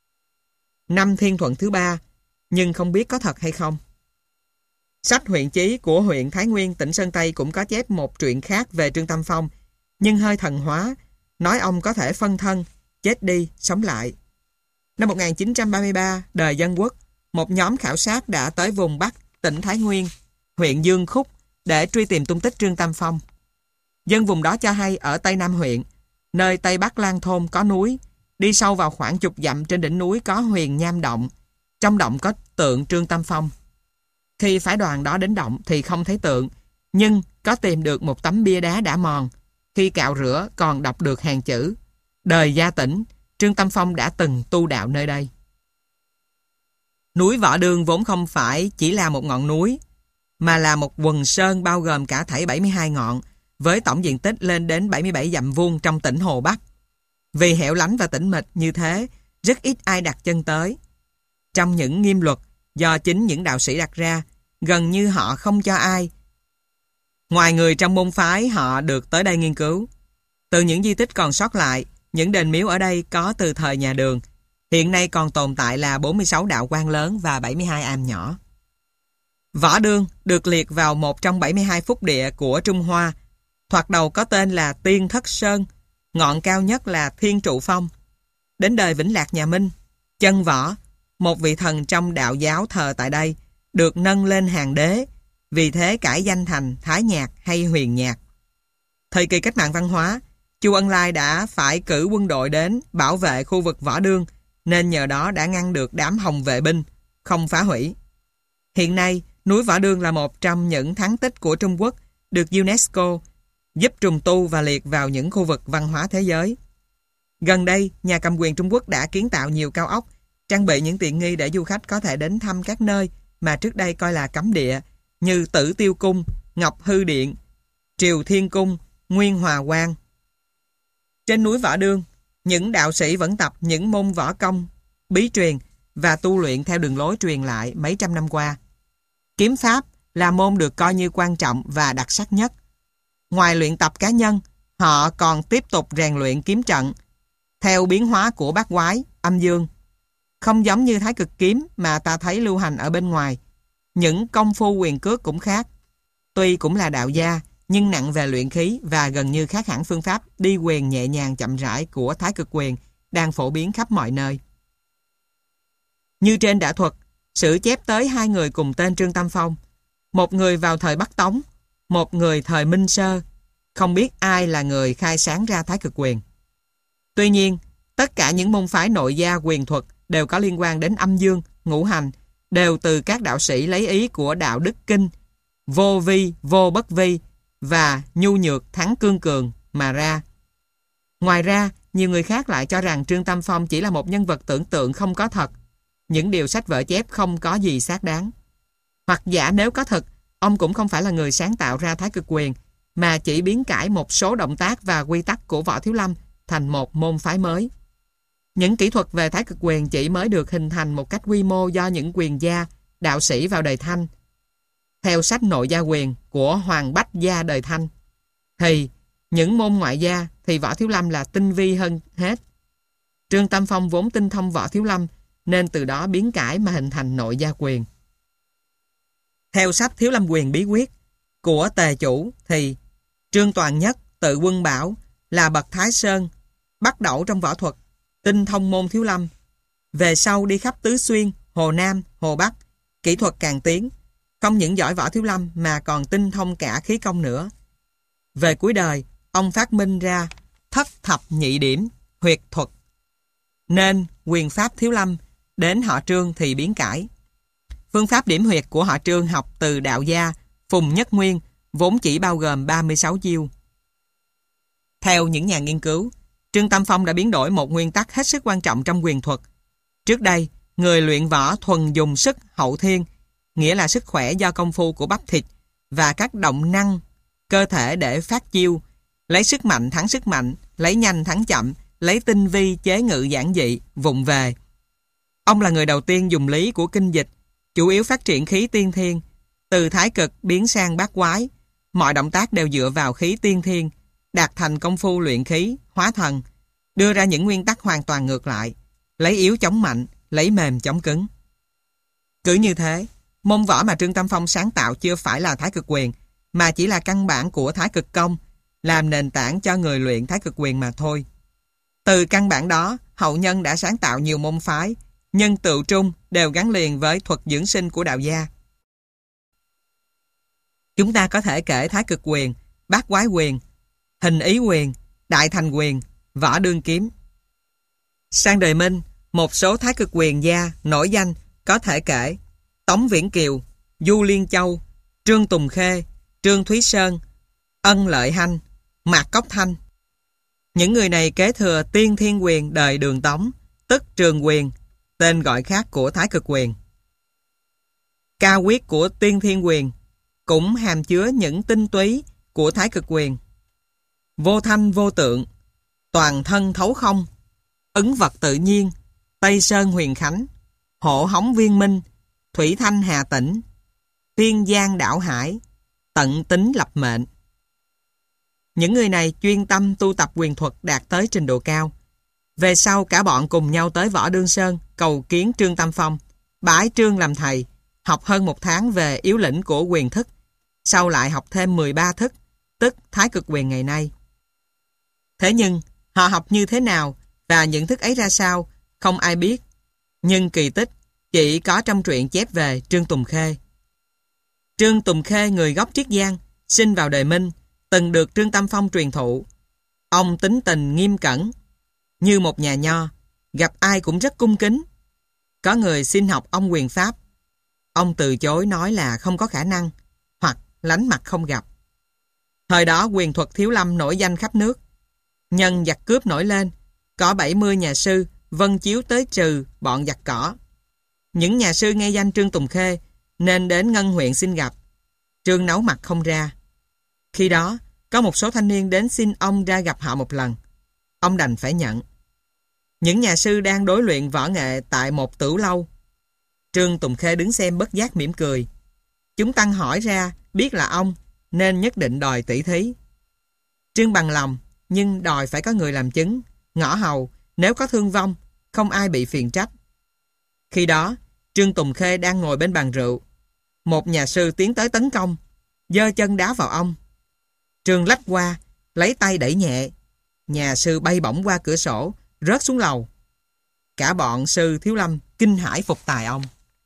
năm Thiên Thuận thứ ba, nhưng không biết có thật hay không. Sách huyện chí của huyện Thái Nguyên, tỉnh Sơn Tây cũng có chép một truyện khác về Trương Tam Phong, nhưng hơi thần hóa, nói ông có thể phân thân, chết đi, sống lại. Năm một nghìn chín trăm ba mươi ba, đời Dân Quốc, một nhóm khảo sát đã tới vùng Bắc, tỉnh Thái Nguyên, huyện Dương Khúc, để truy tìm tung tích Trương Tam Phong. Dân vùng đó cho hay ở Tây Nam huyện, nơi Tây Bắc Lan Thôn có núi, đi sâu vào khoảng chục dặm trên đỉnh núi có huyền nham động, trong động có tượng Trương Tam Phong. Khi phái đoàn đó đến động thì không thấy tượng, nhưng có tìm được một tấm bia đá đã mòn. Khi cạo rửa còn đọc được hàng chữ: đời Gia Tỉnh, Trương Tam Phong đã từng tu đạo nơi đây. Núi Võ Đương vốn không phải chỉ là một ngọn núi, mà là một quần sơn bao gồm cả thảy bảy mươi hai ngọn, với tổng diện tích lên đến bảy mươi bảy dặm vuông trong tỉnh Hồ Bắc. Vì hẻo lánh và tĩnh mịch như thế, rất ít ai đặt chân tới. Trong những nghiêm luật do chính những đạo sĩ đặt ra, gần như họ không cho ai, ngoài người trong môn phái, họ được tới đây nghiên cứu. Từ những di tích còn sót lại, những đền miếu ở đây có từ thời nhà Đường. Hiện nay còn tồn tại là bốn mươi sáu đạo quan lớn và bảy mươi hai am nhỏ. Võ Đương được liệt vào một trong bảy mươi hai phúc địa của Trung Hoa. Thoạt đầu có tên là Tiên Thất Sơn, ngọn cao nhất là Thiên Trụ Phong. Đến đời Vĩnh Lạc nhà Minh, Chân Võ, một vị thần trong đạo giáo thờ tại đây, được nâng lên hàng đế, vì thế cải danh thành Thái Nhạc hay Huyền Nhạc. Thời kỳ cách mạng văn hóa, Chu Ân Lai đã phải cử quân đội đến bảo vệ khu vực Võ Đương, nên nhờ đó đã ngăn được đám Hồng vệ binh, không phá hủy. Hiện nay, núi Võ Đương là một trong những thắng tích của Trung Quốc, được UNESCO giúp trùng tu và liệt vào những khu vực văn hóa thế giới. Gần đây, nhà cầm quyền Trung Quốc đã kiến tạo nhiều cao ốc, trang bị những tiện nghi để du khách có thể đến thăm các nơi mà trước đây coi là cấm địa, như Tử Tiêu Cung, Ngọc Hư Điện, Triều Thiên Cung, Nguyên Hòa Quang. Trên núi Võ Đương, những đạo sĩ vẫn tập những môn võ công, bí truyền và tu luyện theo đường lối truyền lại mấy trăm năm qua. Kiếm pháp là môn được coi như quan trọng và đặc sắc nhất. Ngoài luyện tập cá nhân, họ còn tiếp tục rèn luyện kiếm trận theo biến hóa của bát quái, âm dương. Không giống như Thái Cực Kiếm mà ta thấy lưu hành ở bên ngoài, những công phu quyền cước cũng khác. Tuy cũng là đạo gia, nhưng nặng về luyện khí và gần như khác hẳn phương pháp đi quyền nhẹ nhàng chậm rãi của Thái Cực Quyền đang phổ biến khắp mọi nơi. Như trên đã thuật, sử chép tới hai người cùng tên Trương Tam Phong, một người vào thời Bắc Tống, một người thời Minh Sơ, không biết ai là người khai sáng ra Thái Cực Quyền. Tuy nhiên, tất cả những môn phái nội gia quyền thuật đều có liên quan đến âm dương, ngũ hành, đều từ các đạo sĩ lấy ý của đạo Đức Kinh, vô vi, vô bất vi và nhu nhược thắng cương cường mà ra. Ngoài ra, nhiều người khác lại cho rằng Trương Tam Phong chỉ là một nhân vật tưởng tượng không có thật. Những điều sách vở chép không có gì xác đáng. Hoặc giả nếu có thật, ông cũng không phải là người sáng tạo ra Thái Cực Quyền, mà chỉ biến cải một số động tác và quy tắc của Võ Thiếu Lâm thành một môn phái mới. Những kỹ thuật về Thái Cực Quyền chỉ mới được hình thành một cách quy mô do những quyền gia, đạo sĩ vào đời Thanh. Theo sách Nội gia quyền của Hoàng Bách gia đời Thanh, thì những môn ngoại gia thì Võ Thiếu Lâm là tinh vi hơn hết. Trương Tam Phong vốn tinh thông Võ Thiếu Lâm, nên từ đó biến cải mà hình thành Nội gia quyền. Theo sách Thiếu Lâm Quyền Bí Quyết của Tề Chủ thì Trương Toàn Nhất tự Quân Bảo là bậc Thái Sơn, bắt đầu trong võ thuật, tinh thông môn Thiếu Lâm. Về sau đi khắp Tứ Xuyên, Hồ Nam, Hồ Bắc, kỹ thuật càng tiến, không những giỏi võ Thiếu Lâm mà còn tinh thông cả khí công nữa. Về cuối đời, ông phát minh ra thất thập nhị điểm, huyệt thuật. Nên quyền pháp Thiếu Lâm đến họ Trương thì biến cải. Phương pháp điểm huyệt của họ Trương học từ đạo gia Phùng Nhất Nguyên, vốn chỉ bao gồm ba mươi sáu chiêu. Theo những nhà nghiên cứu, Trương Tam Phong đã biến đổi một nguyên tắc hết sức quan trọng trong quyền thuật. Trước đây, người luyện võ thuần dùng sức hậu thiên, nghĩa là sức khỏe do công phu của bắp thịt, và các động năng cơ thể để phát chiêu, lấy sức mạnh thắng sức mạnh, lấy nhanh thắng chậm, lấy tinh vi chế ngự giản dị, vụng về. Ông là người đầu tiên dùng lý của kinh dịch, chủ yếu phát triển khí tiên thiên, từ thái cực biến sang bát quái. Mọi động tác đều dựa vào khí tiên thiên, đạt thành công phu luyện khí, hóa thần, đưa ra những nguyên tắc hoàn toàn ngược lại, lấy yếu chống mạnh, lấy mềm chống cứng. Cứ như thế, môn võ mà Trương Tam Phong sáng tạo chưa phải là thái cực quyền, mà chỉ là căn bản của thái cực công, làm nền tảng cho người luyện thái cực quyền mà thôi. Từ căn bản đó, hậu nhân đã sáng tạo nhiều môn phái, nhưng tựu trung đều gắn liền với thuật dưỡng sinh của đạo gia. Chúng ta có thể kể thái cực quyền, bát quái quyền, hình ý quyền, đại thành quyền, võ đương kiếm. Sang đời Minh, một số thái cực quyền gia nổi danh có thể kể Tống Viễn Kiều, Du Liên Châu, Trương Tùng Khê, Trương Thúy Sơn, Ân Lợi Hanh, Mạc Cốc Thanh. Những người này kế thừa tiên thiên quyền đời Đường Tống, tức Trường Quyền, tên gọi khác của thái cực quyền. Cao quyết của tiên thiên quyền cũng hàm chứa những tinh túy của thái cực quyền. Vô thanh vô tượng, toàn thân thấu không, ứng vật tự nhiên, Tây Sơn huyền khánh, hộ hống viên minh, thủy thanh hà tĩnh, tiên giang đảo hải, tận tính lập mệnh. Những người này chuyên tâm tu tập quyền thuật đạt tới trình độ cao. Về sau cả bọn cùng nhau tới Võ Đương Sơn cầu kiến Trương Tam Phong, bái Trương làm thầy, học hơn một tháng về yếu lĩnh của quyền thức, sau lại học thêm mười ba thức, tức thái cực quyền ngày nay. Thế nhưng, họ học như thế nào và những thức ấy ra sao, không ai biết. Nhưng kỳ tích chỉ có trong truyện chép về Trương Tùng Khê. Trương Tùng Khê người gốc Triết Giang, sinh vào đời Minh, từng được Trương Tam Phong truyền thụ. Ông tính tình nghiêm cẩn, như một nhà nho, gặp ai cũng rất cung kính. Có người xin học ông quyền pháp, ông từ chối nói là không có khả năng, hoặc lánh mặt không gặp. Thời đó quyền thuật thiếu lâm nổi danh khắp nước. Nhân giặc cướp nổi lên, có bảy mươi nhà sư vân chiếu tới trừ bọn giặc cỏ. Những nhà sư nghe danh Trương Tùng Khê nên đến Ngân huyện xin gặp. Trương nấu mặt không ra. Khi đó, có một số thanh niên đến xin ông ra gặp họ một lần. Ông đành phải nhận. Những nhà sư đang đối luyện võ nghệ tại một tửu lâu. Trương Tùng Khê đứng xem bất giác mỉm cười. Chúng tăng hỏi ra biết là ông, nên nhất định đòi tỷ thí. Trương bằng lòng, nhưng đòi phải có người làm chứng, ngõ hầu, nếu có thương vong, không ai bị phiền trách. Khi đó, Trương Tùng Khê đang ngồi bên bàn rượu. Một nhà sư tiến tới tấn công, giơ chân đá vào ông. Trương lách qua, lấy tay đẩy nhẹ. Nhà sư bay bổng qua cửa sổ, rớt xuống lầu. Cả bọn sư thiếu lâm kinh hãi phục tài ông.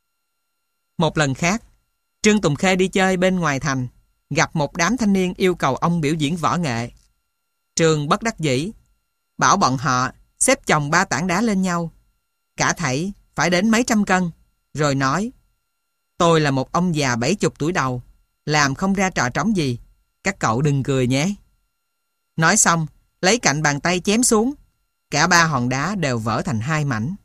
Một lần khác, Trương Tùng Khê đi chơi bên ngoài thành, gặp một đám thanh niên yêu cầu ông biểu diễn võ nghệ. Trương bất đắc dĩ, bảo bọn họ xếp chồng ba tảng đá lên nhau, cả thảy phải đến mấy trăm cân, rồi nói: tôi là một ông già bảy chục tuổi đầu, làm không ra trò trống gì, các cậu đừng cười nhé. Nói xong, lấy cạnh bàn tay chém xuống, cả ba hòn đá đều vỡ thành hai mảnh.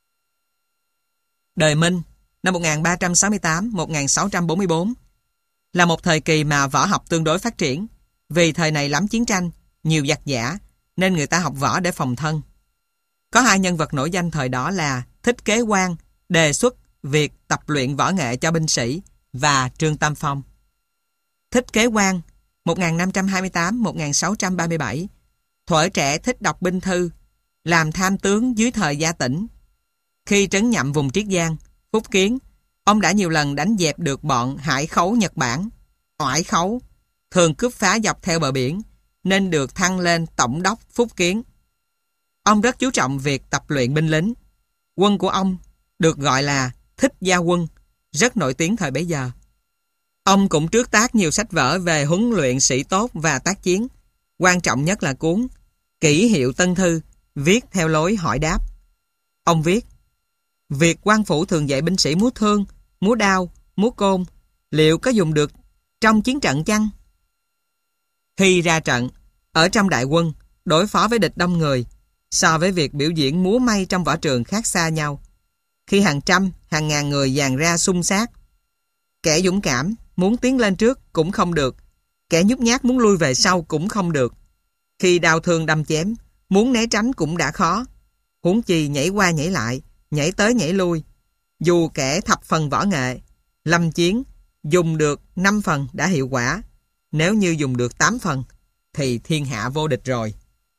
Đời Minh, năm một nghìn ba trăm sáu mươi tám đến một nghìn sáu trăm bốn mươi tư, là một thời kỳ mà võ học tương đối phát triển. Vì thời này lắm chiến tranh, nhiều giặc giả, nên người ta học võ để phòng thân. Có hai nhân vật nổi danh thời đó là Thích Kế Quang, đề xuất việc tập luyện võ nghệ cho binh sĩ, và Trương Tam Phong. Thích Kế Quang, một nghìn năm trăm hai mươi tám đến một nghìn sáu trăm ba mươi bảy, thuở trẻ thích đọc binh thư, làm tham tướng dưới thời Gia Tĩnh. Khi trấn nhậm vùng Triết Giang, Phúc Kiến, ông đã nhiều lần đánh dẹp được bọn hải khấu Nhật Bản, oải khấu, thường cướp phá dọc theo bờ biển, nên được thăng lên tổng đốc Phúc Kiến. Ông rất chú trọng việc tập luyện binh lính. Quân của ông được gọi là Thích Gia Quân, rất nổi tiếng thời bấy giờ. Ông cũng trước tác nhiều sách vở về huấn luyện sĩ tốt và tác chiến. Quan trọng nhất là cuốn Kỷ Hiệu Tân Thư, viết theo lối hỏi đáp. Ông viết: việc quan phủ thường dạy binh sĩ múa thương, múa đao, múa côn, liệu có dùng được trong chiến trận chăng? Khi ra trận, ở trong đại quân, đối phó với địch đông người, so với việc biểu diễn múa may trong võ trường khác xa nhau. Khi hàng trăm, hàng ngàn người dàn ra xung sát, kẻ dũng cảm muốn tiến lên trước cũng không được. Kẻ nhút nhát muốn lui về sau cũng không được. Khi đau thương đâm chém, muốn né tránh cũng đã khó. Huống chi nhảy qua nhảy lại, nhảy tới nhảy lui. Dù kẻ thập phần võ nghệ, lâm chiến dùng được năm phần đã hiệu quả. Nếu như dùng được tám phần, thì thiên hạ vô địch rồi.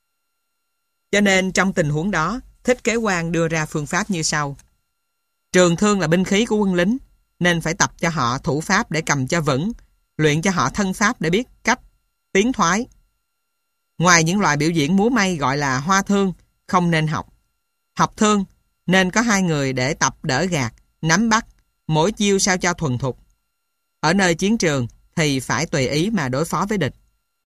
Cho nên trong tình huống đó, Thích Kế Quang đưa ra phương pháp như sau. Trường thương là binh khí của quân lính, nên phải tập cho họ thủ pháp để cầm cho vững, luyện cho họ thân pháp để biết cách tiến thoái. Ngoài những loại biểu diễn múa may gọi là hoa thương, không nên học. Học thương nên có hai người để tập đỡ gạt, nắm bắt, mỗi chiêu sao cho thuần thục. Ở nơi chiến trường thì phải tùy ý mà đối phó với địch.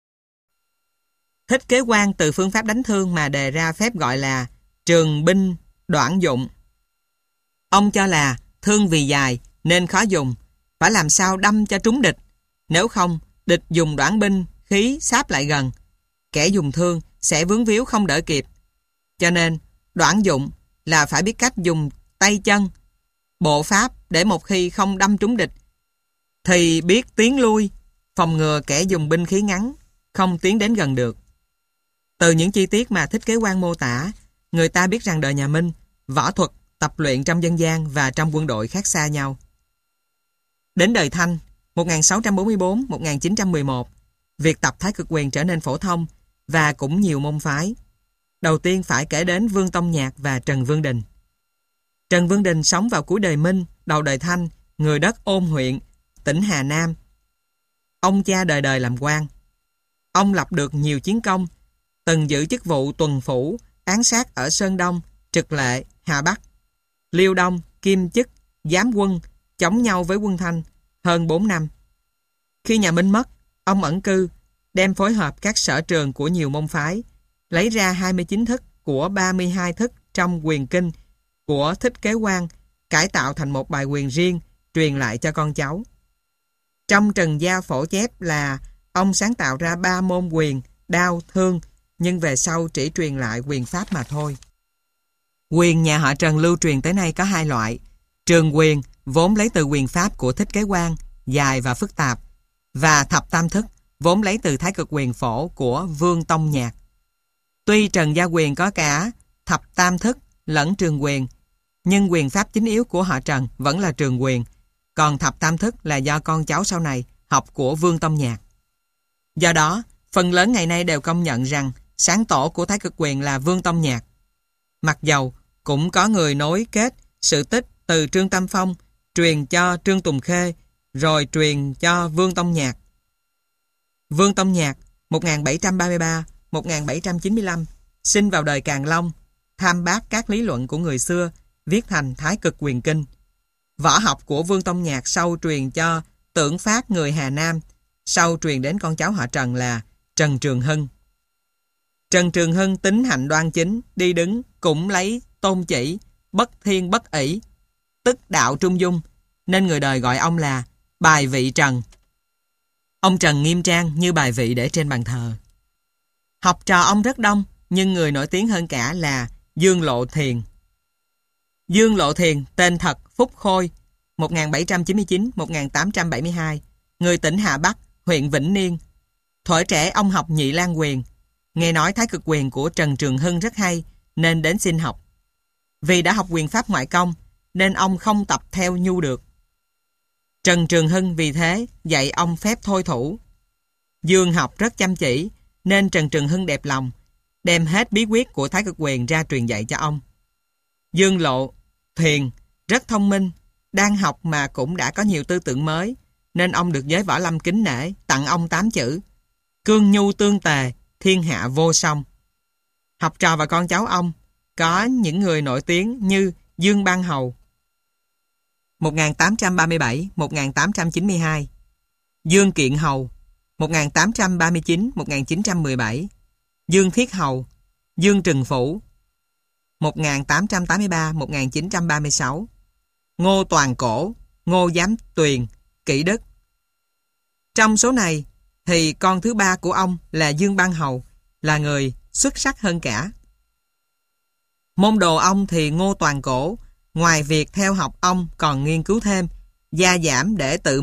Thích Kế Quang từ phương pháp đánh thương mà đề ra phép gọi là trường binh đoạn dụng. Ông cho là thương vì dài nên khó dùng, phải làm sao đâm cho trúng địch. Nếu không, địch dùng đoạn binh, khí sáp lại gần. Kẻ dùng thương sẽ vướng víu không đỡ kịp. Cho nên, đoạn dụng là phải biết cách dùng tay chân, bộ pháp để một khi không đâm trúng địch, thì biết tiến lui, phòng ngừa kẻ dùng binh khí ngắn, không tiến đến gần được. Từ những chi tiết mà Thích Kế Quang mô tả, người ta biết rằng đời nhà Minh, võ thuật, tập luyện trong dân gian và trong quân đội khác xa nhau. Đến đời Thanh, một nghìn sáu trăm bốn mươi tư đến một nghìn chín trăm mười một, việc tập thái cực quyền trở nên phổ thông và cũng nhiều môn phái. Đầu tiên phải kể đến Vương Tông Nhạc và Trần Vương Đình. Trần Vương Đình sống vào cuối đời Minh, đầu đời Thanh, người đất Ôn huyện, tỉnh Hà Nam. Ông cha đời đời làm quan. Ông lập được nhiều chiến công, từng giữ chức vụ tuần phủ, án sát ở Sơn Đông, Trực Lệ, Hà Bắc, Liêu Đông, Kim Chức, Giám quân, chống nhau với quân Thanh hơn bốn năm. Khi nhà Minh mất, ông ẩn cư, đem phối hợp các sở trường của nhiều môn phái, lấy ra hai mươi chín thức của ba mươi hai thức trong quyền kinh của Thích Kế Quang, cải tạo thành một bài quyền riêng, truyền lại cho con cháu. Trong Trần Gia Phổ chép là ông sáng tạo ra ba môn quyền, đao, thương, nhưng về sau chỉ truyền lại quyền pháp mà thôi. Quyền nhà họ Trần lưu truyền tới nay có hai loại. Trường quyền vốn lấy từ quyền pháp của Thích Kế Quang, dài và phức tạp, và thập tam thức vốn lấy từ thái cực quyền phổ của Vương Tông Nhạc. Tuy Trần Gia quyền có cả thập tam thức lẫn trường quyền, nhưng quyền pháp chính yếu của họ Trần vẫn là trường quyền, còn thập tam thức là do con cháu sau này học của Vương Tông Nhạc. Do đó, phần lớn ngày nay đều công nhận rằng sáng tổ của thái cực quyền là Vương Tông Nhạc. Mặc dầu cũng có người nối kết sự tích từ Trương Tam Phong truyền cho Trương Tùng Khê, rồi truyền cho Vương Tông Nhạc. Vương Tông Nhạc một nghìn bảy trăm ba mươi ba đến một nghìn bảy trăm chín mươi lăm sinh vào đời Càn Long, tham bác các lý luận của người xưa, viết thành Thái Cực Quyền Kinh. Võ học của Vương Tông Nhạc sau truyền cho Tưởng Phát người Hà Nam, sau truyền đến con cháu họ Trần là Trần Trường Hưng. Trần Trường Hưng tính hạnh đoan chính, đi đứng cũng lấy tôn chỉ, bất thiên bất ỷ, tức đạo trung dung, nên người đời gọi ông là Bài Vị Trần. Ông Trần nghiêm trang như bài vị để trên bàn thờ. Học trò ông rất đông, nhưng người nổi tiếng hơn cả là Dương Lộ Thiền. Dương Lộ Thiền tên thật Phúc Khôi, một nghìn bảy trăm chín mươi chín đến một nghìn tám trăm bảy mươi hai, người tỉnh Hà Bắc, huyện Vĩnh Niên. Thuở trẻ ông học Nhị Lan Quyền, nghe nói thái cực quyền của Trần Trường Hưng rất hay nên đến xin học. Vì đã học quyền pháp ngoại công nên ông không tập theo nhu được. Trần Trường Hưng vì thế dạy ông phép thôi thủ. Dương học rất chăm chỉ nên Trần Trường Hưng đẹp lòng, đem hết bí quyết của thái cực quyền ra truyền dạy cho ông. Dương Lộ Thiền rất thông minh, đang học mà cũng đã có nhiều tư tưởng mới, nên ông được giới võ lâm kính nể, tặng ông tám chữ: cương nhu tương tề, thiên hạ vô song. Học trò và con cháu ông có những người nổi tiếng như Dương Ban Hầu một nghìn tám trăm ba mươi bảy đến một nghìn tám trăm chín mươi hai, Dương Kiện Hầu một nghìn tám trăm ba mươi chín đến một nghìn chín trăm mười bảy, Dương Thiết Hầu, Dương Trừng Phủ một nghìn tám trăm tám mươi ba đến một nghìn chín trăm ba mươi sáu, Ngô Toàn Cổ, Ngô Giám Tuyền, Kỷ Đức. Trong số này thì con thứ ba của ông là Dương Ban Hầu là người xuất sắc hơn cả. Môn đồ ông thì Ngô Toàn Cổ ngoài việc theo học ông còn nghiên cứu thêm, gia giảm để tự mình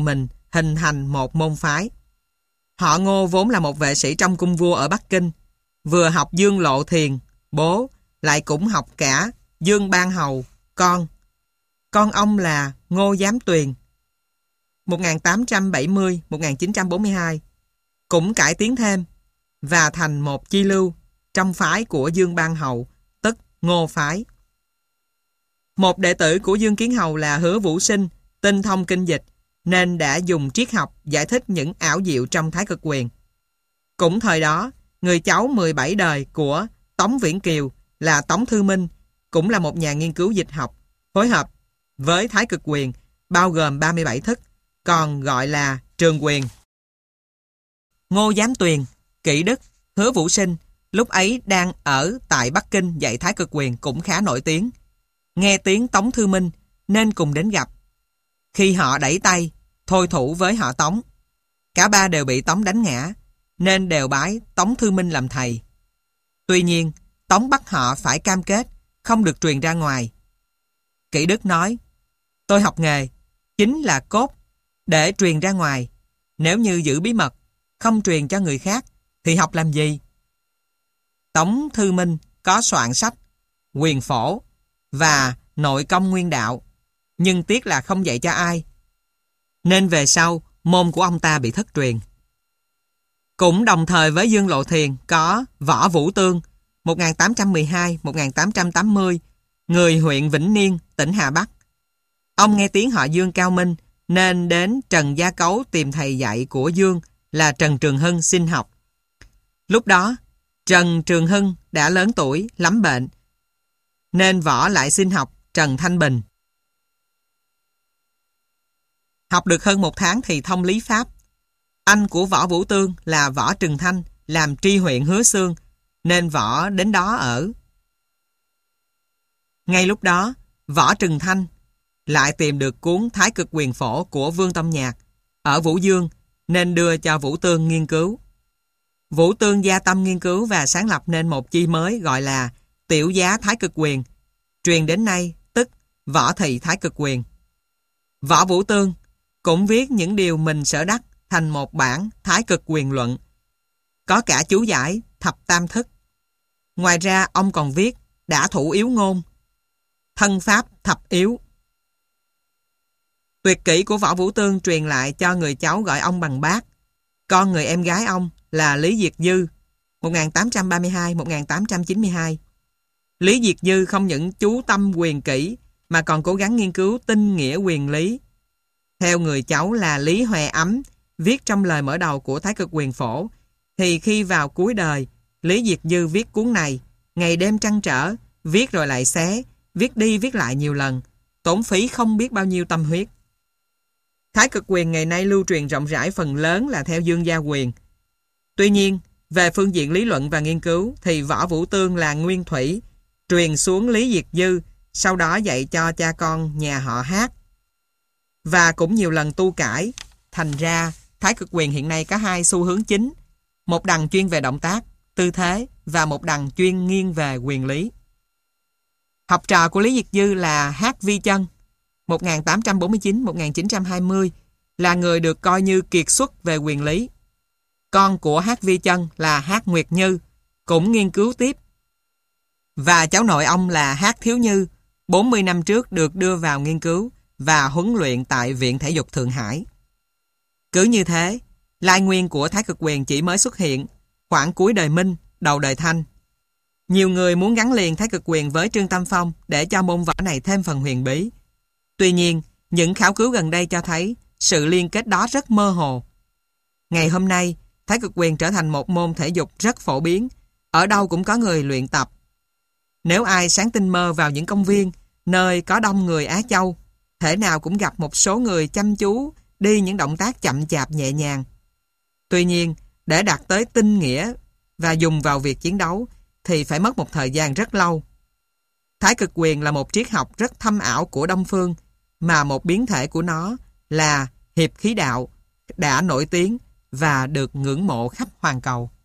hình thành một môn phái. Họ Ngô vốn là một vệ sĩ trong cung vua ở Bắc Kinh, vừa học Dương Lộ Thiền, bố, lại cũng học cả Dương Ban Hầu, con. Con ông là Ngô Giám Tuyền, một nghìn tám trăm bảy mươi đến một nghìn chín trăm bốn mươi hai, cũng cải tiến thêm và thành một chi lưu trong phái của Dương Ban Hầu, tức Ngô phái. Một đệ tử của Dương Kiến Hầu là Hứa Vũ Sinh, tinh thông kinh dịch, nên đã dùng triết học giải thích những ảo diệu trong Thái Cực Quyền. Cũng thời đó, người cháu mười bảy đời của Tống Viễn Kiều là Tống Thư Minh, cũng là một nhà nghiên cứu dịch học, phối hợp với Thái Cực Quyền, bao gồm ba mươi bảy thức, còn gọi là Trường Quyền. Ngô Giám Tuyền, Kỷ Đức, Hứa Vũ Sinh lúc ấy đang ở tại Bắc Kinh dạy Thái Cực Quyền cũng khá nổi tiếng. Nghe tiếng Tống Thư Minh nên cùng đến gặp. Khi họ đẩy tay, thôi thủ với họ Tống, cả ba đều bị Tống đánh ngã, nên đều bái Tống Thư Minh làm thầy. Tuy nhiên, Tống bắt họ phải cam kết không được truyền ra ngoài. Kỷ Đức nói, tôi học nghề chính là cốt để truyền ra ngoài. Nếu như giữ bí mật, không truyền cho người khác, thì học làm gì? Tống Thư Minh có soạn sách Quyền Phổ và Nội Công Nguyên Đạo, nhưng tiếc là không dạy cho ai, nên về sau môn của ông ta bị thất truyền. Cũng đồng thời với Dương Lộ Thiền có Võ Vũ Tương, một nghìn tám trăm mười hai đến một nghìn tám trăm tám mươi, người huyện Vĩnh Niên, tỉnh Hà Bắc. Ông nghe tiếng họ Dương cao minh nên đến Trần Gia Cấu tìm thầy dạy của Dương là Trần Trường Hưng xin học. Lúc đó, Trần Trường Hưng đã lớn tuổi, lắm bệnh, nên Võ lại xin học Trần Thanh Bình. Học được hơn một tháng thì thông lý pháp. Anh của Võ Vũ Tương là Võ Trừng Thanh làm tri huyện Hứa Xương, nên Võ đến đó ở. Ngay lúc đó, Võ Trừng Thanh lại tìm được cuốn Thái Cực Quyền Phổ của Vương Tông Nhạc ở Vũ Dương, nên đưa cho Vũ Tương nghiên cứu. Vũ Tương gia tâm nghiên cứu và sáng lập nên một chi mới gọi là Tiểu Giá Thái Cực Quyền, truyền đến nay tức Võ Thị Thái Cực Quyền. Võ Vũ Tương cũng viết những điều mình sở đắc thành một bản Thái Cực Quyền Luận, có cả chú giải thập tam thức. Ngoài ra ông còn viết Đả Thủ Yếu Ngôn, Thân Pháp Thập Yếu. Tuyệt kỹ của Võ Vũ Tương truyền lại cho người cháu gọi ông bằng bác. Con người em gái ông là Lý Diệt Dư, một nghìn tám trăm ba mươi hai đến một nghìn tám trăm chín mươi hai. Lý Diệt Dư không những chú tâm quyền kỹ mà còn cố gắng nghiên cứu tinh nghĩa quyền lý. Theo người cháu là Lý Huệ Ấm viết trong lời mở đầu của Thái Cực Quyền Phổ, thì khi vào cuối đời, Lý Diệt Dư viết cuốn này, ngày đêm trăn trở, viết rồi lại xé, viết đi viết lại nhiều lần, tốn phí không biết bao nhiêu tâm huyết. Thái Cực Quyền ngày nay lưu truyền rộng rãi phần lớn là theo Dương Gia Quyền. Tuy nhiên, về phương diện lý luận và nghiên cứu thì Võ Vũ Tương là nguyên thủy, truyền xuống Lý Diệt Dư, sau đó dạy cho cha con nhà họ Hát. Và cũng nhiều lần tu cải, thành ra Thái Cực Quyền hiện nay có hai xu hướng chính, một đằng chuyên về động tác, tư thế và một đằng chuyên nghiêng về quyền lý. Học trò của Lý Diệt Dư là Hát Vi Chân, một nghìn tám trăm bốn mươi chín đến một nghìn chín trăm hai mươi, là người được coi như kiệt xuất về quyền lý. Con của Hát Vi Chân là Hát Nguyệt Như, cũng nghiên cứu tiếp. Và cháu nội ông là Hát Thiếu Như, bốn mươi năm trước được đưa vào nghiên cứu và huấn luyện tại Viện Thể dục Thượng Hải. Cứ như thế, lai nguyên của Thái Cực Quyền chỉ mới xuất hiện khoảng cuối đời Minh, đầu đời Thanh. Nhiều người muốn gắn liền Thái Cực Quyền với Trương Tam Phong để cho môn võ này thêm phần huyền bí. Tuy nhiên, những khảo cứu gần đây cho thấy sự liên kết đó rất mơ hồ. Ngày hôm nay, Thái Cực Quyền trở thành một môn thể dục rất phổ biến, ở đâu cũng có người luyện tập. Nếu ai sáng tinh mơ vào những công viên, nơi có đông người Á Châu, thể nào cũng gặp một số người chăm chú đi những động tác chậm chạp nhẹ nhàng. Tuy nhiên, để đạt tới tinh nghĩa và dùng vào việc chiến đấu thì phải mất một thời gian rất lâu. Thái Cực Quyền là một triết học rất thâm ảo của Đông Phương, mà một biến thể của nó là hiệp khí đạo đã nổi tiếng và được ngưỡng mộ khắp hoàn cầu.